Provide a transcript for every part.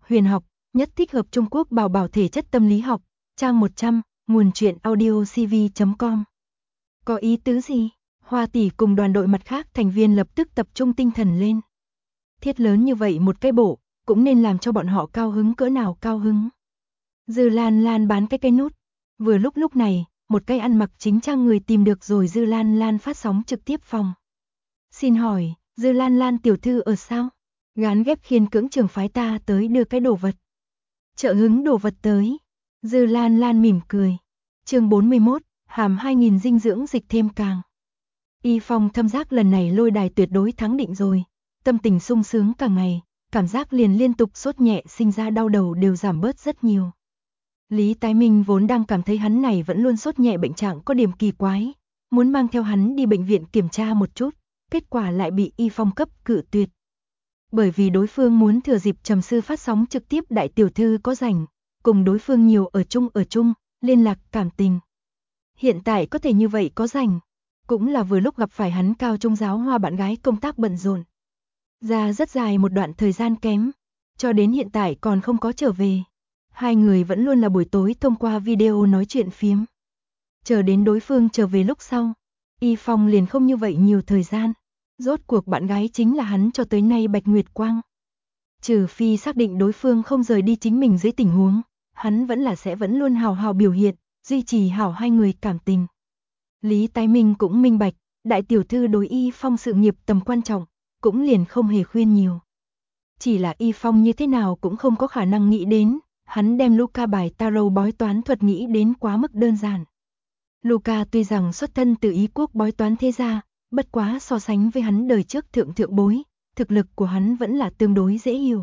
huyền học, nhất thích hợp Trung Quốc bảo bảo thể chất tâm lý học, trang 100, nguồn truyện audiocv.com. Có ý tứ gì? Hoa tỷ cùng đoàn đội mặt khác thành viên lập tức tập trung tinh thần lên. Thiết lớn như vậy một cái bộ, cũng nên làm cho bọn họ cao hứng cỡ nào cao hứng. Dư Lan Lan bán cái cây nút. Vừa lúc này, một cái ăn mặc chính trang người tìm được rồi Dư Lan Lan phát sóng trực tiếp phòng. Xin hỏi, Dư Lan Lan tiểu thư ở sao? Gán ghép khiên cưỡng trường phái ta tới đưa cái đồ vật. Trợ hứng đồ vật tới. Dư Lan Lan mỉm cười. Chương 41, hàm 2000 dinh dưỡng dịch thêm càng. Y Phong thâm giác lần này lôi đài tuyệt đối thắng định rồi. Tâm tình sung sướng cả ngày, cảm giác liền liên tục sốt nhẹ sinh ra đau đầu đều giảm bớt rất nhiều. Lý Tái Minh vốn đang cảm thấy hắn này vẫn luôn sốt nhẹ bệnh trạng có điểm kỳ quái, muốn mang theo hắn đi bệnh viện kiểm tra một chút, kết quả lại bị Y Phong cấp cự tuyệt. Bởi vì đối phương muốn thừa dịp Trầm sư phát sóng trực tiếp đại tiểu thư có rảnh, cùng đối phương nhiều ở chung, liên lạc cảm tình. Hiện tại có thể như vậy có rảnh, cũng là vừa lúc gặp phải hắn cao trung giáo hoa bạn gái công tác bận rộn. Ra rất dài một đoạn thời gian kém, cho đến hiện tại còn không có trở về. Hai người vẫn luôn là buổi tối thông qua video nói chuyện phiếm. Chờ đến đối phương trở về lúc sau, Y Phong liền không như vậy nhiều thời gian. Rốt cuộc bạn gái chính là hắn cho tới nay Bạch Nguyệt Quang. Trừ phi xác định đối phương không rời đi chính mình dưới tình huống, hắn sẽ vẫn luôn hào hào biểu hiện, duy trì hảo hai người cảm tình. Lý Tái Minh cũng minh bạch, đại tiểu thư đối Y Phong sự nghiệp tầm quan trọng, cũng liền không hề khuyên nhiều. Chỉ là Y Phong như thế nào cũng không có khả năng nghĩ đến, hắn đem Luca bài tarot bói toán thuật nghĩ đến quá mức đơn giản. Luca tuy rằng xuất thân từ Ý quốc bói toán thế gia, bất quá so sánh với hắn đời trước thượng bối, thực lực của hắn vẫn là tương đối dễ hiểu.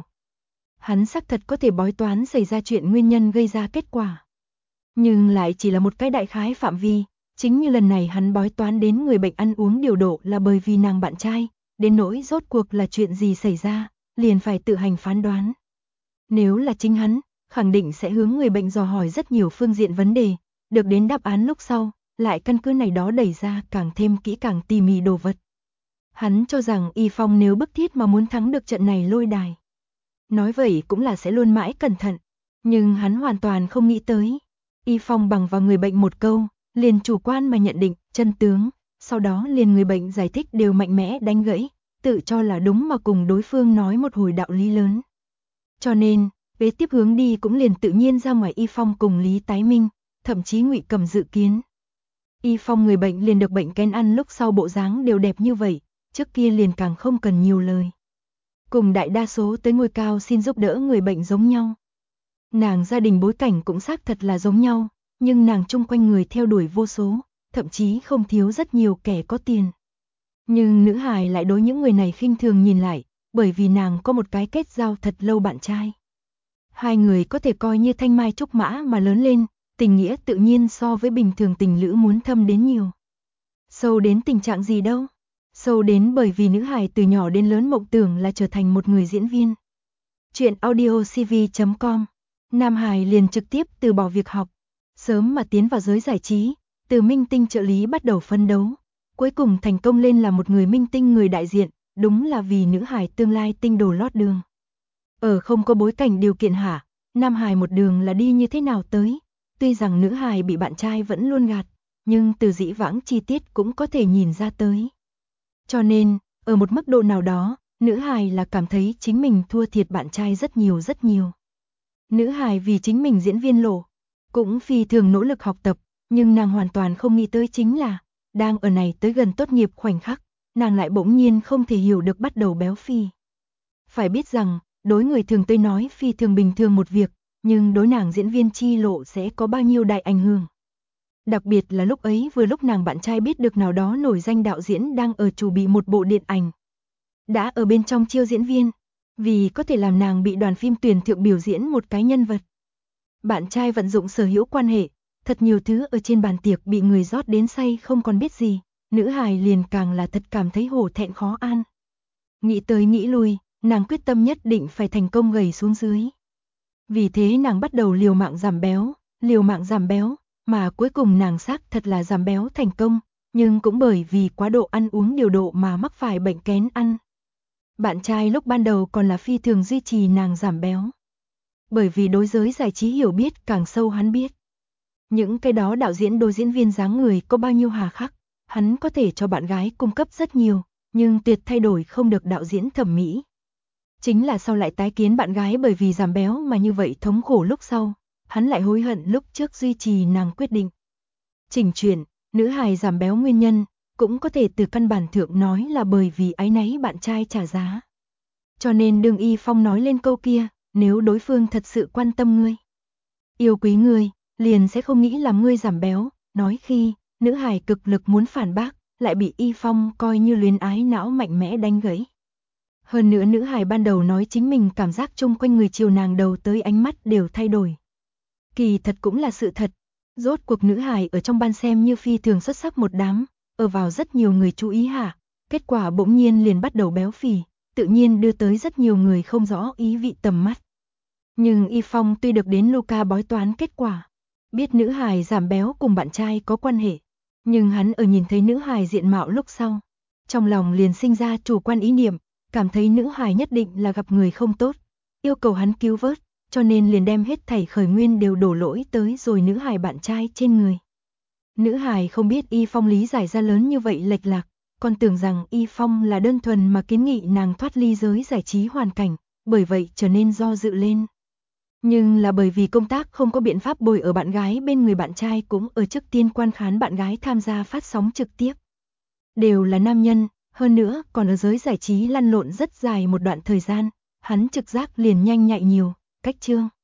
Hắn xác thật có thể bói toán xảy ra chuyện nguyên nhân gây ra kết quả. Nhưng lại chỉ là một cái đại khái phạm vi, chính như lần này hắn bói toán đến người bệnh ăn uống điều độ là bởi vì nàng bạn trai, đến nỗi rốt cuộc là chuyện gì xảy ra, liền phải tự hành phán đoán. Nếu là chính hắn, khẳng định sẽ hướng người bệnh dò hỏi rất nhiều phương diện vấn đề, được đến đáp án lúc sau, lại căn cứ này đó đẩy ra càng thêm kỹ càng tỉ mỉ đồ vật. Hắn cho rằng Y Phong nếu bức thiết mà muốn thắng được trận này lôi đài. Nói vậy cũng là sẽ luôn mãi cẩn thận, nhưng hắn hoàn toàn không nghĩ tới. Y Phong bằng vào người bệnh một câu, liền chủ quan mà nhận định chân tướng, sau đó liền người bệnh giải thích đều mạnh mẽ đánh gãy, tự cho là đúng mà cùng đối phương nói một hồi đạo lý lớn. Cho nên, kế tiếp hướng đi cũng liền tự nhiên ra ngoài Y Phong cùng Lý Tái Minh, thậm chí Ngụy Cầm dự kiến. Y Phong người bệnh liền được bệnh kén ăn lúc sau bộ dáng đều đẹp như vậy, trước kia liền càng không cần nhiều lời. Cùng đại đa số tới ngôi cao xin giúp đỡ người bệnh giống nhau. Nàng gia đình bối cảnh cũng xác thật là giống nhau, nhưng nàng chung quanh người theo đuổi vô số, thậm chí không thiếu rất nhiều kẻ có tiền. Nhưng nữ hài lại đối những người này khinh thường nhìn lại, bởi vì nàng có một cái kết giao thật lâu bạn trai. Hai người có thể coi như thanh mai trúc mã mà lớn lên, tình nghĩa tự nhiên so với bình thường tình lữ muốn thâm đến nhiều. Sâu đến tình trạng gì đâu? Sâu đến bởi vì nữ hài từ nhỏ đến lớn mộng tưởng là trở thành một người diễn viên. Chuyện audiocv.com. Nam hài liền trực tiếp từ bỏ việc học, sớm mà tiến vào giới giải trí, từ minh tinh trợ lý bắt đầu phấn đấu, cuối cùng thành công lên là một người minh tinh người đại diện, đúng là vì nữ hài tương lai tinh đồ lót đường. Ở không có bối cảnh điều kiện hạ, nam hài một đường là đi như thế nào tới, tuy rằng nữ hài bị bạn trai vẫn luôn gạt, nhưng từ dĩ vãng chi tiết cũng có thể nhìn ra tới. Cho nên, ở một mức độ nào đó, nữ hài là cảm thấy chính mình thua thiệt bạn trai rất nhiều rất nhiều. Nữ hài vì chính mình diễn viên lộ, cũng phi thường nỗ lực học tập, nhưng nàng hoàn toàn không nghĩ tới chính là, đang ở này tới gần tốt nghiệp khoảnh khắc, nàng lại bỗng nhiên không thể hiểu được bắt đầu béo phì. Phải biết rằng, đối người thường tới nói phi thường bình thường một việc, nhưng đối nàng diễn viên chi lộ sẽ có bao nhiêu đại ảnh hưởng. Đặc biệt là lúc ấy vừa lúc nàng bạn trai biết được nào đó nổi danh đạo diễn đang ở chủ bị một bộ điện ảnh. Đã ở bên trong chiêu diễn viên, vì có thể làm nàng bị đoàn phim tuyển thượng biểu diễn một cái nhân vật. Bạn trai vận dụng sở hữu quan hệ, thật nhiều thứ ở trên bàn tiệc bị người rót đến say không còn biết gì, nữ hài liền càng là thật cảm thấy hổ thẹn khó an. Nghĩ tới nghĩ lui, nàng quyết tâm nhất định phải thành công gầy xuống dưới. Vì thế nàng bắt đầu liều mạng giảm béo, mà cuối cùng nàng xác thật là giảm béo thành công, nhưng cũng bởi vì quá độ ăn uống điều độ mà mắc phải bệnh kén ăn. Bạn trai lúc ban đầu còn là phi thường duy trì nàng giảm béo. bởi vì đối giới giải trí hiểu biết càng sâu hắn biết. Những cái đó đạo diễn đối diễn viên dáng người có bao nhiêu hà khắc, hắn có thể cho bạn gái cung cấp rất nhiều, nhưng tuyệt thay đổi không được đạo diễn thẩm mỹ. Chính là sau lại tái kiến bạn gái bởi vì giảm béo mà như vậy thống khổ lúc sau, hắn lại hối hận lúc trước duy trì nàng quyết định. Chỉnh chuyện, nữ hài giảm béo nguyên nhân, cũng có thể từ căn bản thượng nói là bởi vì áy náy bạn trai trả giá. Cho nên đương Y Phong nói lên câu kia, nếu đối phương thật sự quan tâm ngươi, yêu quý ngươi, liền sẽ không nghĩ làm ngươi giảm béo, nói khi, nữ hài cực lực muốn phản bác, lại bị Y Phong coi như luyến ái não mạnh mẽ đánh gãy. Hơn nữa nữ hài ban đầu nói chính mình cảm giác chung quanh người chiều nàng đầu tới ánh mắt đều thay đổi. Kỳ thật cũng là sự thật, rốt cuộc nữ hài ở trong ban xem như phi thường xuất sắc một đám, ở vào rất nhiều người chú ý hạ, kết quả bỗng nhiên liền bắt đầu béo phì, tự nhiên đưa tới rất nhiều người không rõ ý vị tầm mắt. Nhưng Y Phong tuy được đến Luca bói toán kết quả, biết nữ hài giảm béo cùng bạn trai có quan hệ, nhưng hắn ở nhìn thấy nữ hài diện mạo lúc sau, trong lòng liền sinh ra chủ quan ý niệm, cảm thấy nữ hài nhất định là gặp người không tốt, yêu cầu hắn cứu vớt, cho nên liền đem hết thảy khởi nguyên đều đổ lỗi tới rồi nữ hài bạn trai trên người. Nữ hài không biết Y Phong lý giải ra lớn như vậy lệch lạc, còn tưởng rằng Y Phong là đơn thuần mà kiến nghị nàng thoát ly giới giải trí hoàn cảnh, bởi vậy trở nên do dự lên. Nhưng là bởi vì công tác không có biện pháp bồi ở bạn gái bên người, bạn trai cũng ở trước tiên quan khán bạn gái tham gia phát sóng trực tiếp. Đều là nam nhân, hơn nữa còn ở giới giải trí lăn lộn rất dài một đoạn thời gian, hắn trực giác liền nhanh nhạy nhiều, cách chương.